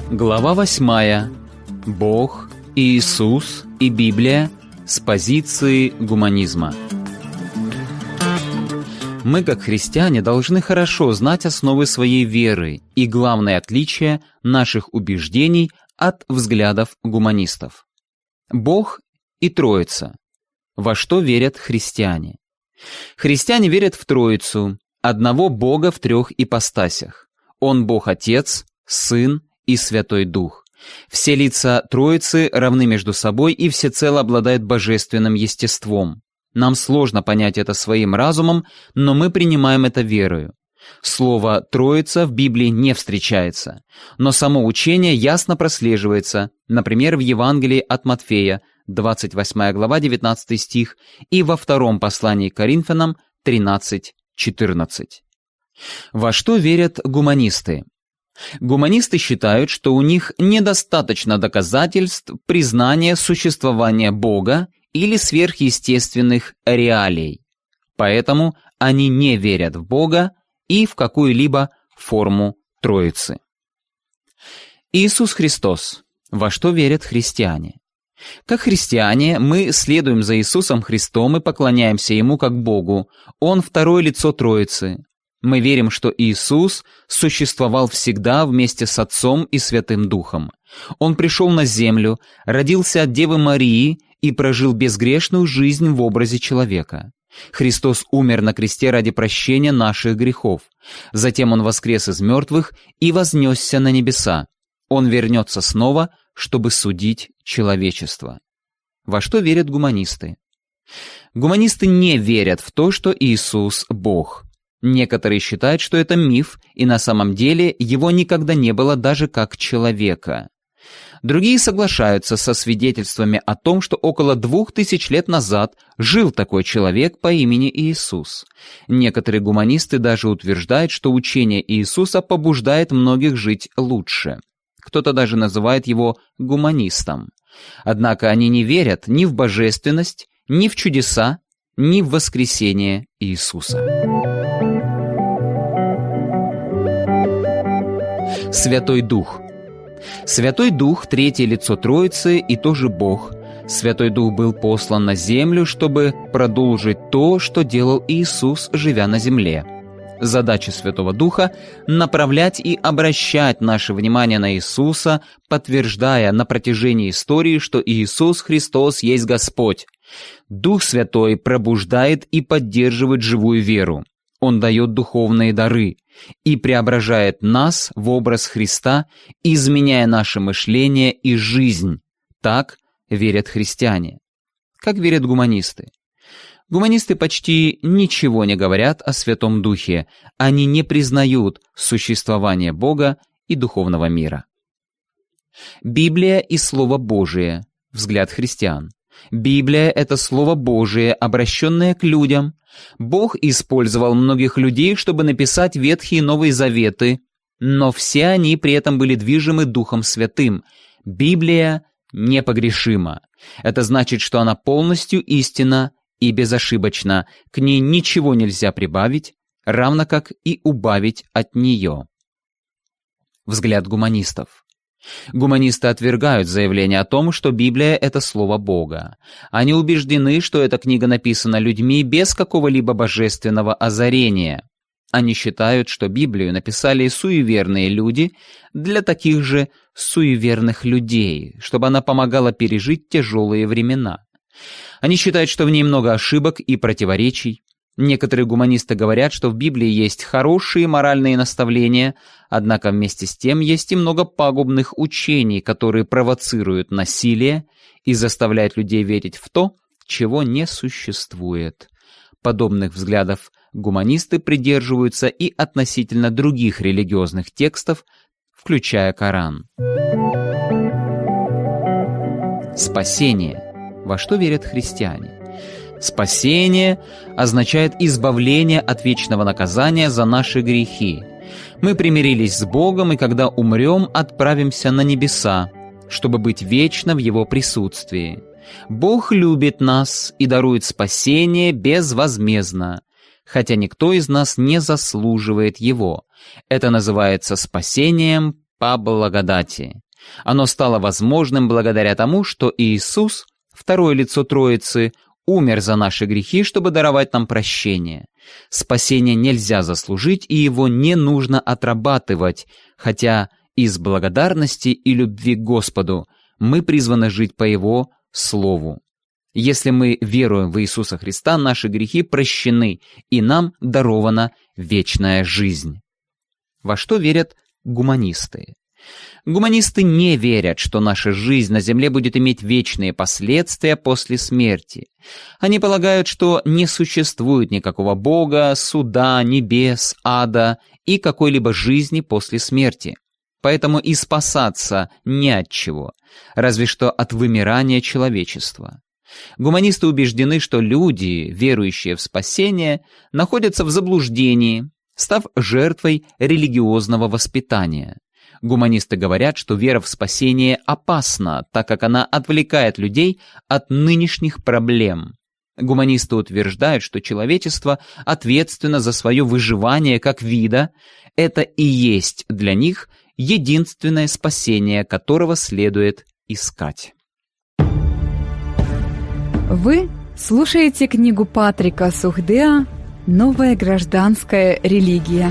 Глава 8. Бог, Иисус и Библия с позиции гуманизма. Мы, как христиане, должны хорошо знать основы своей веры и главное отличие наших убеждений от взглядов гуманистов. Бог и Троица. Во что верят христиане? Христиане верят в Троицу, одного Бога в трех ипостасях. Он Бог Отец, Сын и Святой Дух. Все лица Троицы равны между собой и всецело обладают божественным естеством. Нам сложно понять это своим разумом, но мы принимаем это верою. Слово «Троица» в Библии не встречается, но само учение ясно прослеживается, например, в Евангелии от Матфея, 28 глава, 19 стих, и во втором послании к Коринфянам 13:14. Во что верят гуманисты? Гуманисты считают, что у них недостаточно доказательств признания существования Бога или сверхъестественных реалий. Поэтому они не верят в Бога и в какую-либо форму Троицы. Иисус Христос. Во что верят христиане? Как христиане, мы следуем за Иисусом Христом и поклоняемся Ему как Богу. Он второе лицо Троицы. Мы верим, что Иисус существовал всегда вместе с Отцом и Святым Духом. Он пришел на землю, родился от Девы Марии и прожил безгрешную жизнь в образе человека. Христос умер на кресте ради прощения наших грехов. Затем Он воскрес из мертвых и вознесся на небеса. Он вернется снова, чтобы судить человечество. Во что верят гуманисты? Гуманисты не верят в то, что Иисус – Бог. Некоторые считают, что это миф, и на самом деле Его никогда не было даже как человека. Другие соглашаются со свидетельствами о том, что около 2000 лет назад жил такой человек по имени Иисус. Некоторые гуманисты даже утверждают, что учение Иисуса побуждает многих жить лучше. Кто-то даже называет его гуманистом. Однако они не верят ни в божественность, ни в чудеса, ни в воскресение Иисуса. Святой Дух. Святой Дух – третье лицо Троицы и тоже Бог. Святой Дух был послан на землю, чтобы продолжить то, что делал Иисус, живя на земле. Задача Святого Духа – направлять и обращать наше внимание на Иисуса, подтверждая на протяжении истории, что Иисус Христос есть Господь. Дух Святой пробуждает и поддерживает живую веру. Он дает духовные дары и преображает нас в образ Христа, изменяя наше мышление и жизнь. Так верят христиане. Как верят гуманисты? Гуманисты почти ничего не говорят о Святом Духе. Они не признают существование Бога и духовного мира. Библия и Слово Божие. Взгляд христиан. Библия – это Слово Божие, обращенное к людям. Бог использовал многих людей, чтобы написать Ветхий и Новый Заветы, но все они при этом были движимы Духом Святым. Библия непогрешима. Это значит, что она полностью истинна и безошибочна. К ней ничего нельзя прибавить, равно как и убавить от нее. Взгляд гуманистов. Гуманисты отвергают заявление о том, что Библия – это Слово Бога. Они убеждены, что эта книга написана людьми без какого-либо божественного озарения. Они считают, что Библию написали суеверные люди для таких же суеверных людей, чтобы она помогала пережить тяжелые времена. Они считают, что в ней много ошибок и противоречий. Некоторые гуманисты говорят, что в Библии есть хорошие моральные наставления, однако вместе с тем есть и много пагубных учений, которые провоцируют насилие и заставляют людей верить в то, чего не существует. Подобных взглядов гуманисты придерживаются и относительно других религиозных текстов, включая Коран. Спасение. Во что верят христиане? Спасение означает избавление от вечного наказания за наши грехи. Мы примирились с Богом, и когда умрем, отправимся на небеса, чтобы быть вечно в Его присутствии. Бог любит нас и дарует спасение безвозмездно, хотя никто из нас не заслуживает его. Это называется спасением по благодати. Оно стало возможным благодаря тому, что Иисус, второе лицо Троицы, умер за наши грехи, чтобы даровать нам прощение. Спасение нельзя заслужить, и его не нужно отрабатывать, хотя из благодарности и любви к Господу мы призваны жить по Его Слову. Если мы веруем в Иисуса Христа, наши грехи прощены, и нам дарована вечная жизнь. Во что верят гуманисты? Гуманисты не верят, что наша жизнь на земле будет иметь вечные последствия после смерти. Они полагают, что не существует никакого Бога, суда, небес, ада и какой-либо жизни после смерти. Поэтому и спасаться не от чего, разве что от вымирания человечества. Гуманисты убеждены, что люди, верующие в спасение, находятся в заблуждении, став жертвой религиозного воспитания. Гуманисты говорят, что вера в спасение опасна, так как она отвлекает людей от нынешних проблем. Гуманисты утверждают, что человечество ответственно за свое выживание как вида. Это и есть для них единственное спасение, которого следует искать. Вы слушаете книгу Патрика Сухдеа «Новая гражданская религия».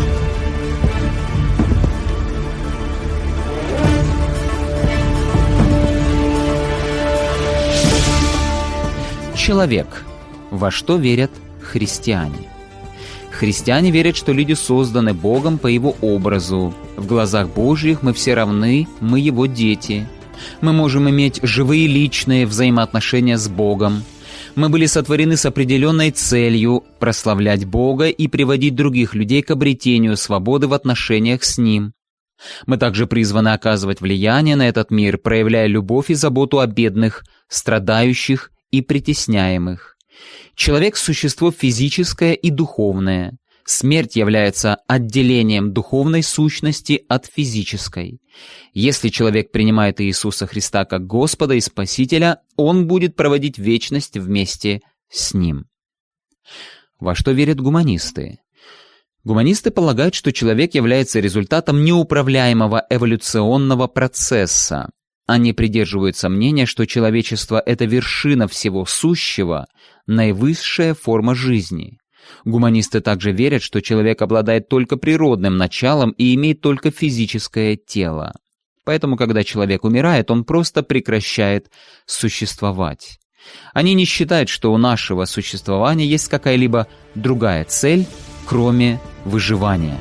Человек. Во что верят христиане? Христиане верят, что люди созданы Богом по Его образу. В глазах Божьих мы все равны, мы Его дети. Мы можем иметь живые личные взаимоотношения с Богом. Мы были сотворены с определенной целью прославлять Бога и приводить других людей к обретению свободы в отношениях с Ним. Мы также призваны оказывать влияние на этот мир, проявляя любовь и заботу о бедных, страдающих и притесняемых. Человек – существо физическое и духовное. Смерть является отделением духовной сущности от физической. Если человек принимает Иисуса Христа как Господа и Спасителя, он будет проводить вечность вместе с Ним. Во что верят гуманисты? Гуманисты полагают, что человек является результатом неуправляемого эволюционного процесса. Они придерживаются мнения, что человечество – это вершина всего сущего, наивысшая форма жизни. Гуманисты также верят, что человек обладает только природным началом и имеет только физическое тело. Поэтому, когда человек умирает, он просто прекращает существовать. Они не считают, что у нашего существования есть какая-либо другая цель, кроме выживания.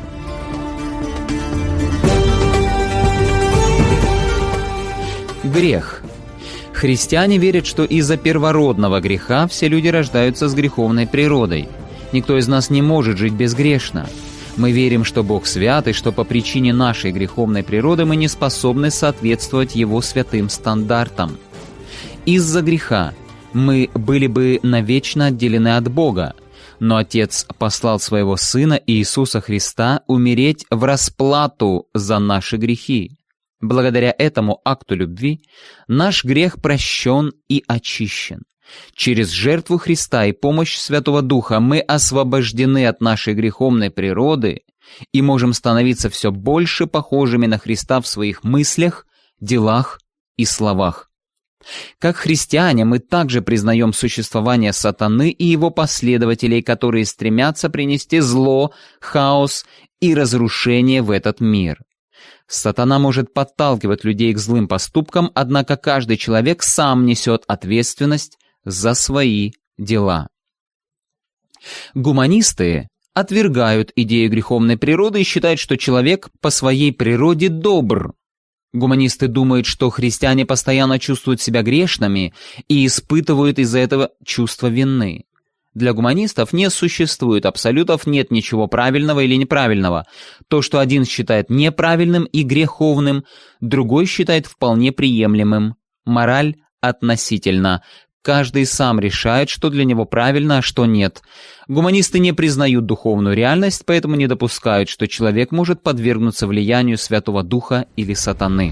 Грех. Христиане верят, что из-за первородного греха все люди рождаются с греховной природой. Никто из нас не может жить безгрешно. Мы верим, что Бог свят, и что по причине нашей греховной природы мы не способны соответствовать Его святым стандартам. Из-за греха мы были бы навечно отделены от Бога, но Отец послал Своего Сына Иисуса Христа умереть в расплату за наши грехи. Благодаря этому акту любви наш грех прощен и очищен. Через жертву Христа и помощь Святого Духа мы освобождены от нашей греховной природы и можем становиться все больше похожими на Христа в своих мыслях, делах и словах. Как христиане мы также признаем существование сатаны и его последователей, которые стремятся принести зло, хаос и разрушение в этот мир. Сатана может подталкивать людей к злым поступкам, однако каждый человек сам несет ответственность за свои дела. Гуманисты отвергают идею греховной природы и считают, что человек по своей природе добр. Гуманисты думают, что христиане постоянно чувствуют себя грешными и испытывают из-за этого чувство вины. Для гуманистов не существует абсолютов, нет ничего правильного или неправильного. То, что один считает неправильным и греховным, другой считает вполне приемлемым. Мораль относительно. Каждый сам решает, что для него правильно, а что нет. Гуманисты не признают духовную реальность, поэтому не допускают, что человек может подвергнуться влиянию Святого Духа или сатаны.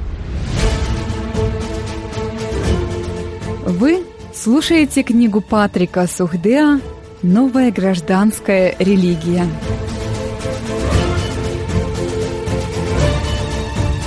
Вы слушаете книгу Патрика Сухдеа «Новая гражданская религия».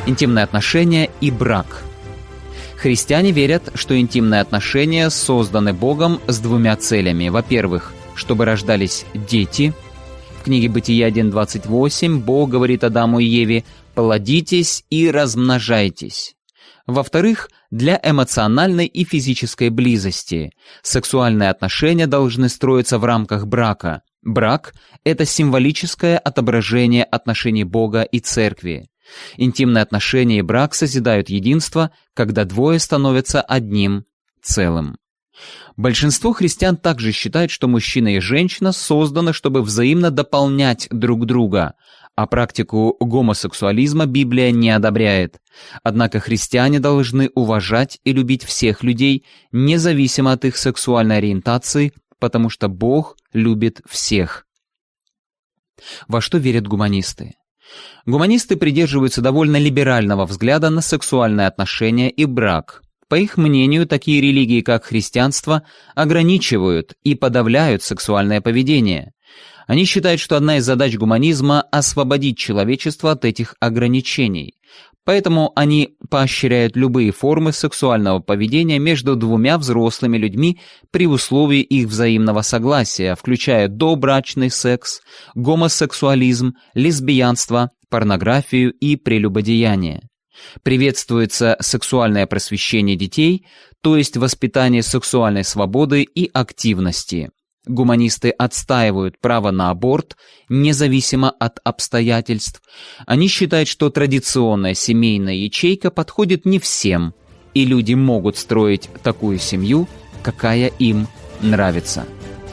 Интимные отношения и брак. Христиане верят, что интимные отношения созданы Богом с двумя целями. Во-первых, чтобы рождались дети. В книге Бытия 1:28 Бог говорит Адаму и Еве: «Плодитесь и размножайтесь». Во-вторых, для эмоциональной и физической близости. Сексуальные отношения должны строиться в рамках брака. Брак – это символическое отображение отношений Бога и Церкви. Интимные отношения и брак созидают единство, когда двое становятся одним целым. Большинство христиан также считают, что мужчина и женщина созданы, чтобы взаимно дополнять друг друга, а практику гомосексуализма Библия не одобряет. Однако христиане должны уважать и любить всех людей, независимо от их сексуальной ориентации, потому что Бог любит всех. Во что верят гуманисты? Гуманисты придерживаются довольно либерального взгляда на сексуальные отношения и брак. По их мнению, такие религии, как христианство, ограничивают и подавляют сексуальное поведение. Они считают, что одна из задач гуманизма – освободить человечество от этих ограничений. Поэтому они поощряют любые формы сексуального поведения между двумя взрослыми людьми при условии их взаимного согласия, включая добрачный секс, гомосексуализм, лесбиянство, порнографию и прелюбодеяние. Приветствуется сексуальное просвещение детей, то есть воспитание сексуальной свободы и активности. Гуманисты отстаивают право на аборт, независимо от обстоятельств. Они считают, что традиционная семейная ячейка подходит не всем, и люди могут строить такую семью, какая им нравится.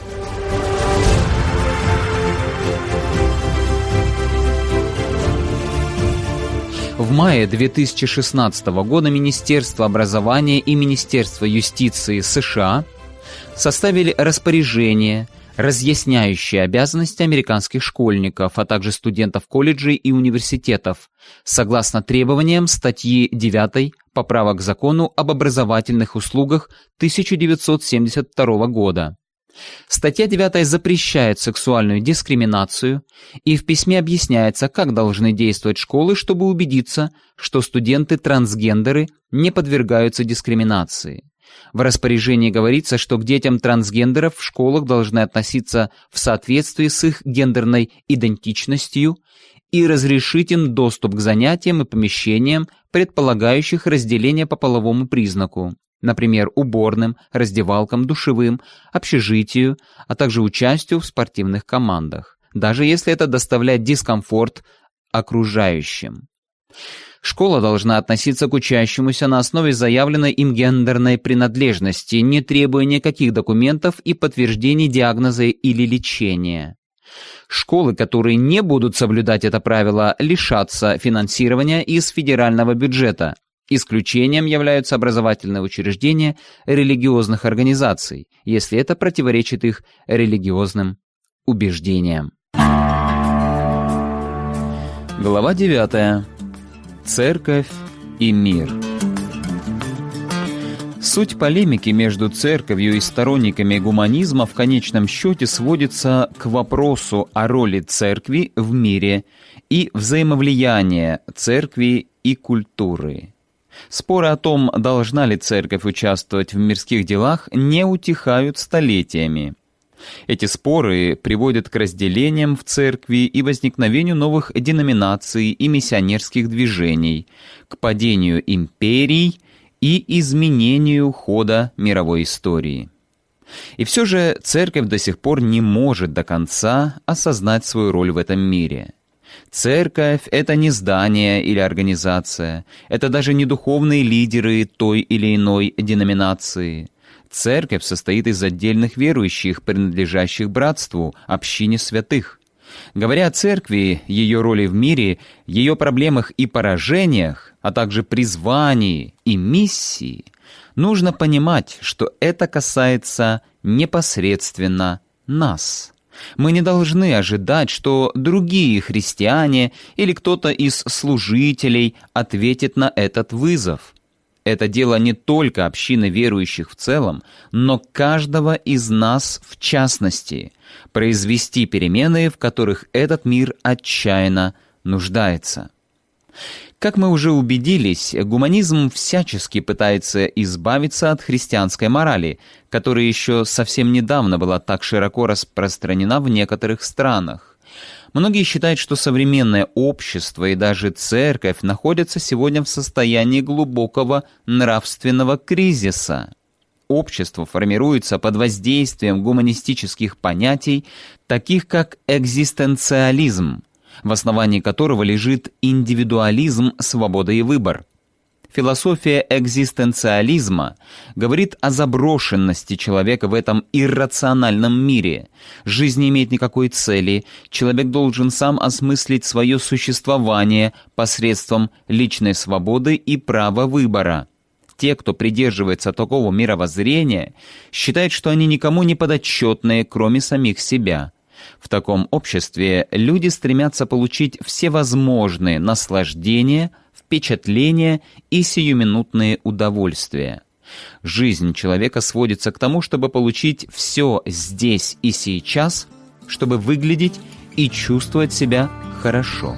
В мае 2016 года Министерство образования и Министерство юстиции США составили распоряжение, разъясняющее обязанности американских школьников, а также студентов колледжей и университетов, согласно требованиям статьи 9 поправок к закону об образовательных услугах 1972 года. Статья 9 запрещает сексуальную дискриминацию, и в письме объясняется, как должны действовать школы, чтобы убедиться, что студенты-трансгендеры не подвергаются дискриминации. В распоряжении говорится, что к детям трансгендеров в школах должны относиться в соответствии с их гендерной идентичностью и разрешить им доступ к занятиям и помещениям, предполагающих разделение по половому признаку, например, уборным, раздевалкам, душевым, общежитию, а также участию в спортивных командах, даже если это доставляет дискомфорт окружающим. Школа должна относиться к учащемуся на основе заявленной им гендерной принадлежности, не требуя никаких документов и подтверждений диагноза или лечения. Школы, которые не будут соблюдать это правило, лишатся финансирования из федерального бюджета. Исключением являются образовательные учреждения религиозных организаций, если это противоречит их религиозным убеждениям. Глава 9. Церковь и мир. Суть полемики между церковью и сторонниками гуманизма в конечном счете сводится к вопросу о роли церкви в мире и взаимовлияния церкви и культуры. Споры о том, должна ли церковь участвовать в мирских делах, не утихают столетиями. Эти споры приводят к разделениям в церкви и возникновению новых деноминаций и миссионерских движений, к падению империй и изменению хода мировой истории. И все же церковь до сих пор не может до конца осознать свою роль в этом мире. Церковь – это не здание или организация, это даже не духовные лидеры той или иной деноминации. Церковь состоит из отдельных верующих, принадлежащих братству, общине святых. Говоря о церкви, ее роли в мире, ее проблемах и поражениях, а также призвании и миссии, нужно понимать, что это касается непосредственно нас. Мы не должны ожидать, что другие христиане или кто-то из служителей ответит на этот вызов. Это дело не только общины верующих в целом, но каждого из нас в частности, произвести перемены, в которых этот мир отчаянно нуждается. Как мы уже убедились, гуманизм всячески пытается избавиться от христианской морали, которая еще совсем недавно была так широко распространена в некоторых странах. Многие считают, что современное общество и даже церковь находятся сегодня в состоянии глубокого нравственного кризиса. Общество формируется под воздействием гуманистических понятий, таких как экзистенциализм, в основании которого лежит индивидуализм, свобода и выбор. Философия экзистенциализма говорит о заброшенности человека в этом иррациональном мире. Жизнь не имеет никакой цели, человек должен сам осмыслить свое существование посредством личной свободы и права выбора. Те, кто придерживается такого мировоззрения, считают, что они никому не подотчетны, кроме самих себя. В таком обществе люди стремятся получить всевозможные наслаждения, впечатления и сиюминутные удовольствия. Жизнь человека сводится к тому, чтобы получить все здесь и сейчас, чтобы выглядеть и чувствовать себя хорошо.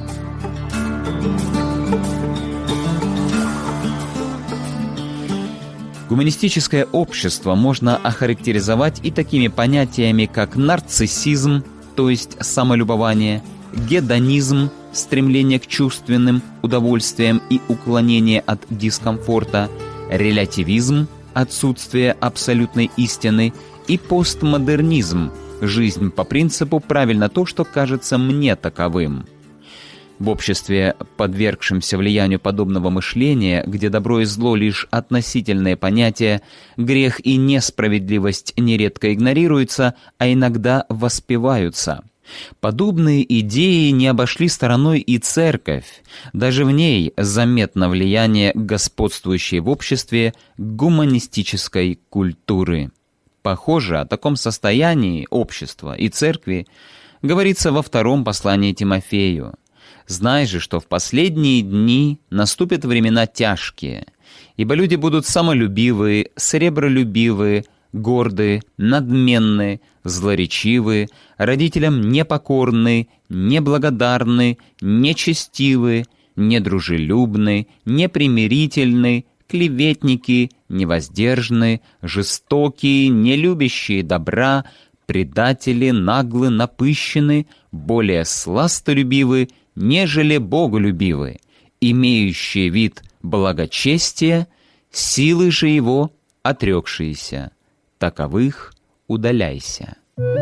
Гуманистическое общество можно охарактеризовать и такими понятиями, как нарциссизм, то есть самолюбование, гедонизм, стремление к чувственным удовольствиям и уклонение от дискомфорта, релятивизм, отсутствие абсолютной истины, и постмодернизм, жизнь по принципу «правильно то, что кажется мне таковым». В обществе, подвергшемся влиянию подобного мышления, где добро и зло лишь относительные понятия, грех и несправедливость нередко игнорируются, а иногда воспеваются. Подобные идеи не обошли стороной и церковь. Даже в ней заметно влияние господствующей в обществе гуманистической культуры. Похоже, о таком состоянии общества и церкви говорится во втором послании Тимофею. «Знай же, что в последние дни наступят времена тяжкие, ибо люди будут самолюбивые, сребролюбивые, гордые, надменные, злоречивые, родителям непокорные, неблагодарные, нечестивые, недружелюбные, непримирительные, клеветники, невоздержанные, жестокие, нелюбящие добра, предатели, наглы, напыщены, более сластолюбивы, нежели боголюбивы, имеющие вид благочестия, силы же его отрекшиеся. Таковых удаляйся».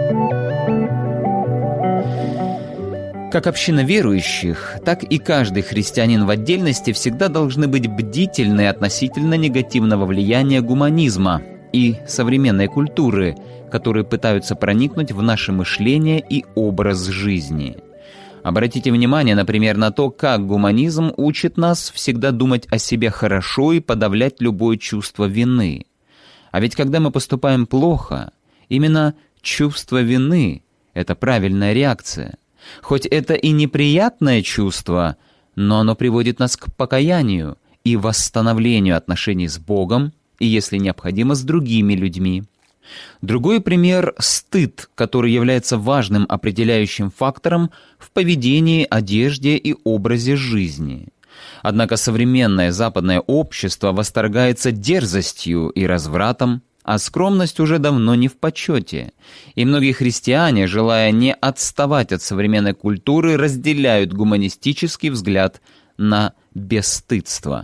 Как община верующих, так и каждый христианин в отдельности всегда должны быть бдительны относительно негативного влияния гуманизма и современной культуры, которые пытаются проникнуть в наше мышление и образ жизни. Обратите внимание, например, на то, как гуманизм учит нас всегда думать о себе хорошо и подавлять любое чувство вины. А ведь когда мы поступаем плохо, именно чувство вины — это правильная реакция. Хоть это и неприятное чувство, но оно приводит нас к покаянию и восстановлению отношений с Богом и, если необходимо, с другими людьми. Другой пример — стыд, который является важным определяющим фактором в поведении, одежде и образе жизни. Однако современное западное общество восторгается дерзостью и развратом, а скромность уже давно не в почете. И многие христиане, желая не отставать от современной культуры, разделяют гуманистический взгляд на бесстыдство.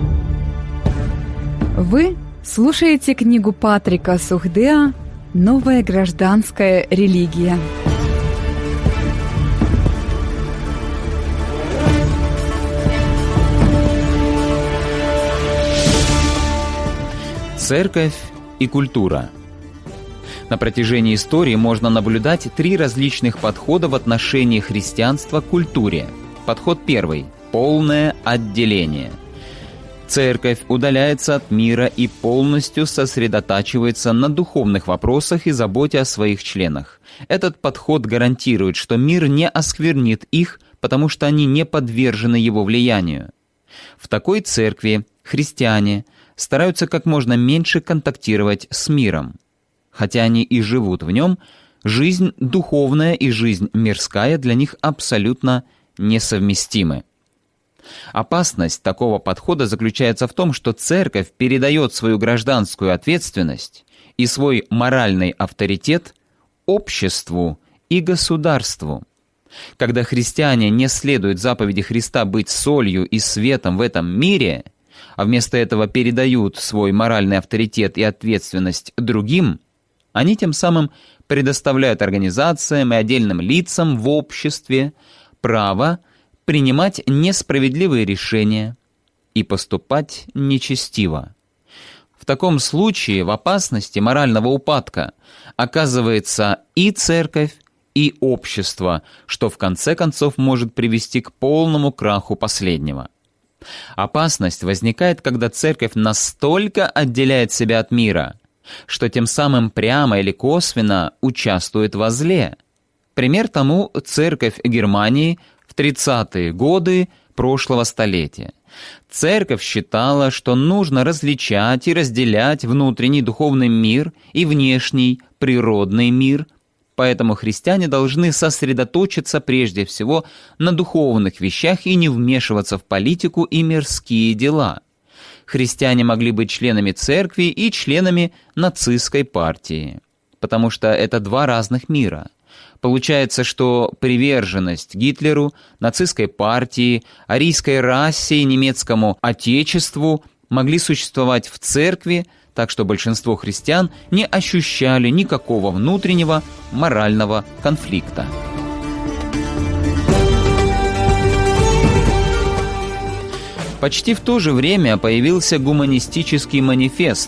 Вы слушаете книгу Патрика Сухдеа «Новая гражданская религия». Церковь и культура. На протяжении истории можно наблюдать три различных подхода в отношении христианства к культуре. Подход первый – полное отделение. Церковь удаляется от мира и полностью сосредотачивается на духовных вопросах и заботе о своих членах. Этот подход гарантирует, что мир не осквернит их, потому что они не подвержены его влиянию. В такой церкви христиане стараются как можно меньше контактировать с миром. Хотя они и живут в нем, жизнь духовная и жизнь мирская для них абсолютно несовместимы. Опасность такого подхода заключается в том, что церковь передает свою гражданскую ответственность и свой моральный авторитет обществу и государству. Когда христиане не следуют заповеди Христа быть солью и светом в этом мире, а вместо этого передают свой моральный авторитет и ответственность другим, они тем самым предоставляют организациям и отдельным лицам в обществе право принимать несправедливые решения и поступать нечестиво. В таком случае в опасности морального упадка оказывается и церковь, и общество, что в конце концов может привести к полному краху последнего. Опасность возникает, когда церковь настолько отделяет себя от мира, что тем самым прямо или косвенно участвует во зле. Пример тому церковь Германии в 30-е годы прошлого столетия. Церковь считала, что нужно различать и разделять внутренний духовный мир и внешний природный мир, поэтому христиане должны сосредоточиться прежде всего на духовных вещах и не вмешиваться в политику и мирские дела. Христиане могли быть членами церкви и членами нацистской партии, потому что это два разных мира. Получается, что приверженность Гитлеру, нацистской партии, арийской расе и немецкому отечеству могли существовать в церкви, так что большинство христиан не ощущали никакого внутреннего морального конфликта. Почти в то же время появился гуманистический манифест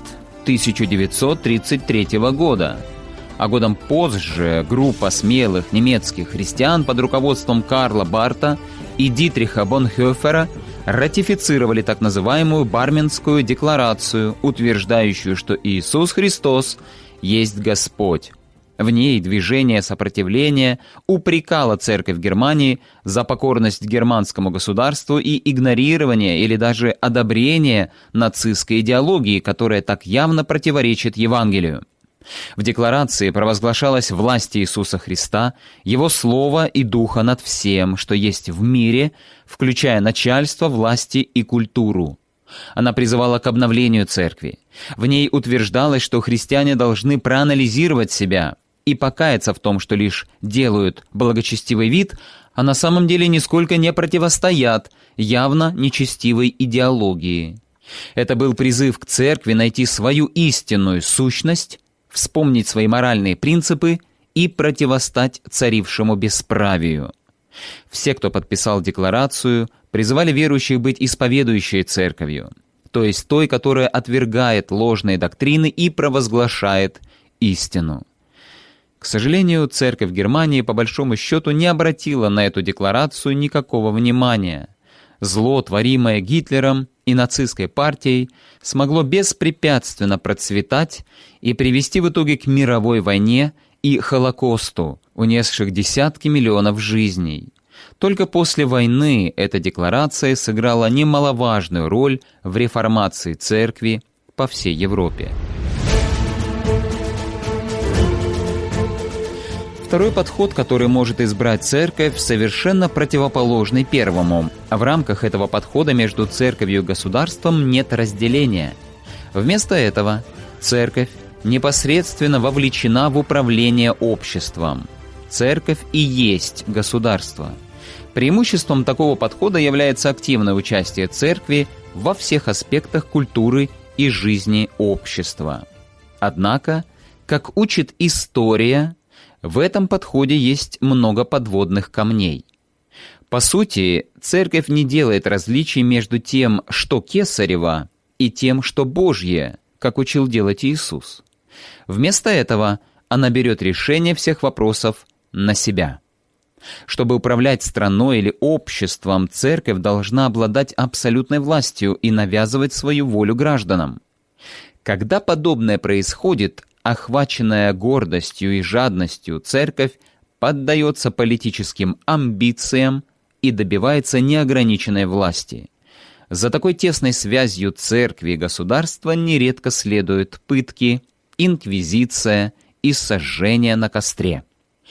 1933 года, а годом позже группа смелых немецких христиан под руководством Карла Барта и Дитриха Бонхёфера ратифицировали так называемую Барменскую декларацию, утверждающую, что Иисус Христос есть Господь. В ней движение сопротивления упрекало церковь Германии за покорность германскому государству и игнорирование или даже одобрение нацистской идеологии, которая так явно противоречит Евангелию. В декларации провозглашалась власть Иисуса Христа, Его Слова и Духа над всем, что есть в мире, включая начальство, власти и культуру. Она призывала к обновлению церкви. В ней утверждалось, что христиане должны проанализировать себя и покаяться в том, что лишь делают благочестивый вид, а на самом деле нисколько не противостоят явно нечестивой идеологии. Это был призыв к церкви найти свою истинную сущность, вспомнить свои моральные принципы и противостать царившему бесправию. Все, кто подписал декларацию, призывали верующих быть исповедующей церковью, то есть той, которая отвергает ложные доктрины и провозглашает истину. К сожалению, церковь Германии по большому счету не обратила на эту декларацию никакого внимания. Зло, творимое Гитлером и нацистской партией, смогло беспрепятственно процветать и привести в итоге к мировой войне и Холокосту, унесших десятки миллионов жизней. Только после войны эта декларация сыграла немаловажную роль в реформации церкви по всей Европе. Второй подход, который может избрать церковь, совершенно противоположный первому. В рамках этого подхода между церковью и государством нет разделения. Вместо этого церковь непосредственно вовлечена в управление обществом. Церковь и есть государство. Преимуществом такого подхода является активное участие церкви во всех аспектах культуры и жизни общества. Однако, как учит история, в этом подходе есть много подводных камней. По сути, церковь не делает различий между тем, что кесарево, и тем, что Божье, как учил делать Иисус. Вместо этого она берет решение всех вопросов на себя. Чтобы управлять страной или обществом, церковь должна обладать абсолютной властью и навязывать свою волю гражданам. Когда подобное происходит, охваченная гордостью и жадностью, церковь поддается политическим амбициям и добивается неограниченной власти. За такой тесной связью церкви и государства нередко следуют пытки, инквизиция и сожжение на костре.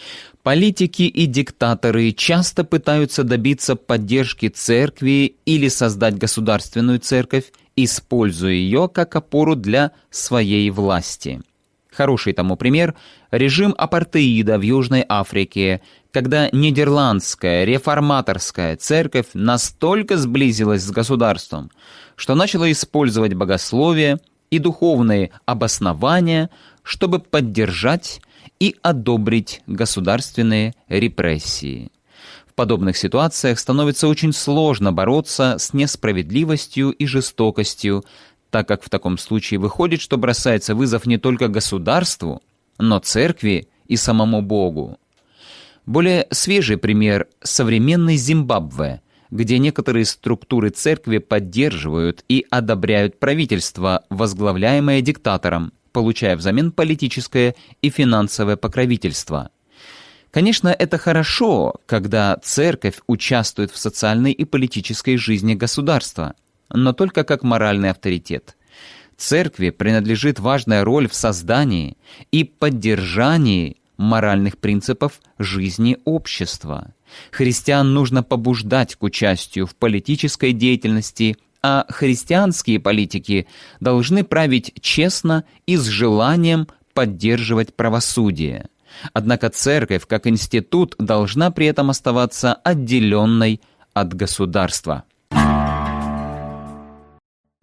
Политики и диктаторы часто пытаются добиться поддержки церкви или создать государственную церковь, используя ее как опору для своей власти. Хороший тому пример – режим апартеида в Южной Африке, когда нидерландская реформаторская церковь настолько сблизилась с государством, что начала использовать богословие и духовные обоснования, чтобы поддержать и одобрить государственные репрессии. В подобных ситуациях становится очень сложно бороться с несправедливостью и жестокостью, так как в таком случае выходит, что бросается вызов не только государству, но церкви и самому Богу. Более свежий пример – современный Зимбабве, где некоторые структуры церкви поддерживают и одобряют правительство, возглавляемое диктатором, получая взамен политическое и финансовое покровительство. Конечно, это хорошо, когда церковь участвует в социальной и политической жизни государства, но только как моральный авторитет. Церкви принадлежит важная роль в создании и поддержании моральных принципов жизни общества. Христиан нужно побуждать к участию в политической деятельности, а христианские политики должны править честно и с желанием поддерживать правосудие. Однако церковь, как институт, должна при этом оставаться отделенной от государства.